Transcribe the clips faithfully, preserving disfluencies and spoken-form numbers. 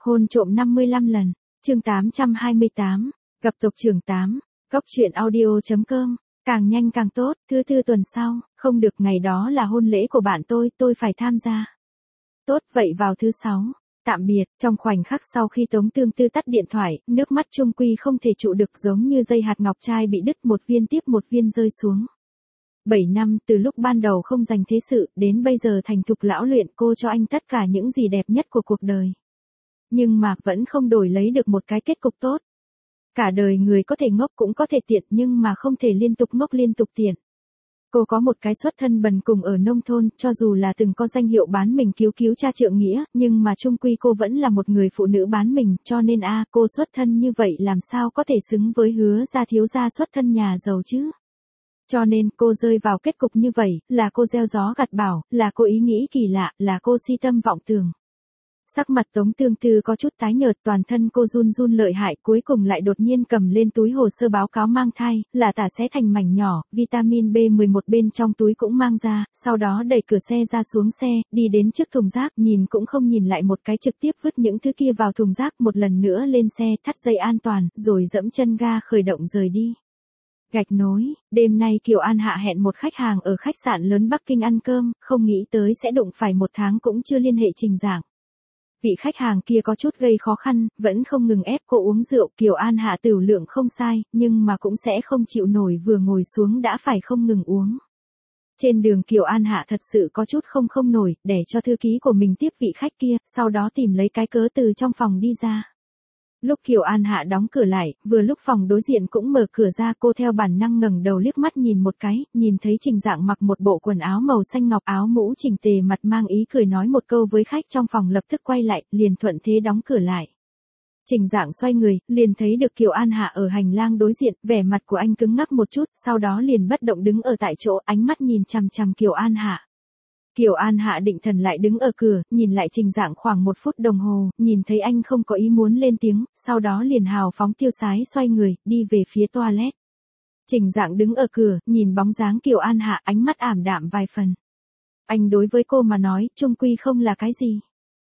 Hôn trộm năm mươi lăm lần, chương tám trăm hai mươi tám, gặp tộc trưởng tám, góc truyện audio.com, càng nhanh càng tốt, thứ tư tuần sau, không được ngày đó là hôn lễ của bạn tôi, tôi phải tham gia. Tốt, vậy vào thứ sáu. Tạm biệt, trong khoảnh khắc sau khi Tống Tương Tư tắt điện thoại, nước mắt Trung Quy không thể trụ được giống như dây hạt ngọc trai bị đứt một viên tiếp một viên rơi xuống. Bảy năm, từ lúc ban đầu không dành thế sự, đến bây giờ thành thục lão luyện cô cho anh tất cả những gì đẹp nhất của cuộc đời. Nhưng mà, vẫn không đổi lấy được một cái kết cục tốt. Cả đời người có thể ngốc cũng có thể tiện nhưng mà không thể liên tục ngốc liên tục tiện. Cô có một cái xuất thân bần cùng ở nông thôn, cho dù là từng có danh hiệu bán mình cứu cứu cha trượng nghĩa, nhưng mà chung quy cô vẫn là một người phụ nữ bán mình, cho nên a cô xuất thân như vậy làm sao có thể xứng với Hứa gia thiếu gia xuất thân nhà giàu chứ. Cho nên cô rơi vào kết cục như vậy, là cô gieo gió gặt bão, là cô ý nghĩ kỳ lạ, là cô si tâm vọng tưởng. Sắc mặt Tống Tương Tư có chút tái nhợt, toàn thân cô run run lợi hại, cuối cùng lại đột nhiên cầm lên túi hồ sơ báo cáo mang thai, là tả xé thành mảnh nhỏ, vitamin B mười một bên trong túi cũng mang ra, sau đó đẩy cửa xe ra xuống xe, đi đến trước thùng rác, nhìn cũng không nhìn lại một cái trực tiếp vứt những thứ kia vào thùng rác, một lần nữa lên xe, thắt dây an toàn, rồi dẫm chân ga khởi động rời đi. Gạch nối, đêm nay Kiều An Hạ hẹn một khách hàng ở khách sạn lớn Bắc Kinh ăn cơm, không nghĩ tới sẽ đụng phải một tháng cũng chưa liên hệ Trình Giảng. Vị khách hàng kia có chút gây khó khăn, vẫn không ngừng ép cô uống rượu, Kiều An Hạ tửu lượng không sai, nhưng mà cũng sẽ không chịu nổi vừa ngồi xuống đã phải không ngừng uống. Trên đường Kiều An Hạ thật sự có chút không không nổi, để cho thư ký của mình tiếp vị khách kia, sau đó tìm lấy cái cớ từ trong phòng đi ra. Lúc Kiều An Hạ đóng cửa lại, vừa lúc phòng đối diện cũng mở cửa ra, cô theo bản năng ngẩng đầu liếc mắt nhìn một cái, nhìn thấy Trình Dạng mặc một bộ quần áo màu xanh ngọc, áo mũ chỉnh tề, mặt mang ý cười nói một câu với khách trong phòng, lập tức quay lại, liền thuận thế đóng cửa lại. Trình Dạng xoay người, liền thấy được Kiều An Hạ ở hành lang đối diện, vẻ mặt của anh cứng ngắc một chút, sau đó liền bất động đứng ở tại chỗ, ánh mắt nhìn chằm chằm Kiều An Hạ. Kiều An Hạ định thần lại đứng ở cửa, nhìn lại Trình Dạng khoảng một phút đồng hồ, nhìn thấy anh không có ý muốn lên tiếng, sau đó liền hào phóng tiêu sái xoay người, đi về phía toilet. Trình Dạng đứng ở cửa, nhìn bóng dáng Kiều An Hạ, ánh mắt ảm đạm vài phần. Anh đối với cô mà nói, chung quy không là cái gì.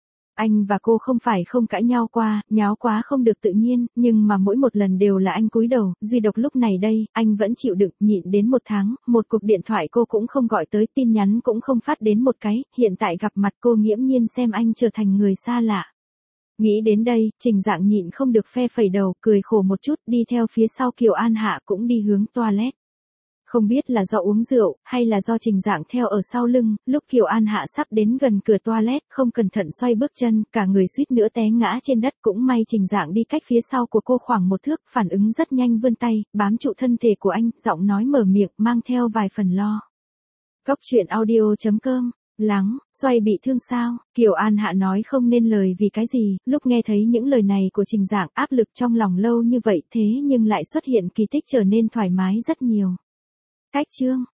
Anh và cô không phải không cãi nhau qua, nháo quá không được tự nhiên, nhưng mà mỗi một lần đều là anh cúi đầu, duy độc lúc này đây, anh vẫn chịu đựng, nhịn đến một tháng, một cuộc điện thoại cô cũng không gọi tới, tin nhắn cũng không phát đến một cái, hiện tại gặp mặt cô nghiễm nhiên xem anh trở thành người xa lạ. Nghĩ đến đây, Trình Dạng nhịn không được phe phẩy đầu, cười khổ một chút, đi theo phía sau Kiều An Hạ cũng đi hướng toilet. Không biết là do uống rượu, hay là do Trình Dạng theo ở sau lưng, lúc Kiều An Hạ sắp đến gần cửa toilet, không cẩn thận xoay bước chân, cả người suýt nữa té ngã trên đất, cũng may Trình Dạng đi cách phía sau của cô khoảng một thước, phản ứng rất nhanh, vươn tay, bám trụ thân thể của anh, giọng nói mở miệng, mang theo vài phần lo. Góc truyện audio.com, lắng, xoay bị thương sao? Kiều An Hạ nói không nên lời vì cái gì, lúc nghe thấy những lời này của Trình Dạng, áp lực trong lòng lâu như vậy thế nhưng lại xuất hiện kỳ tích trở nên thoải mái rất nhiều. Cách chương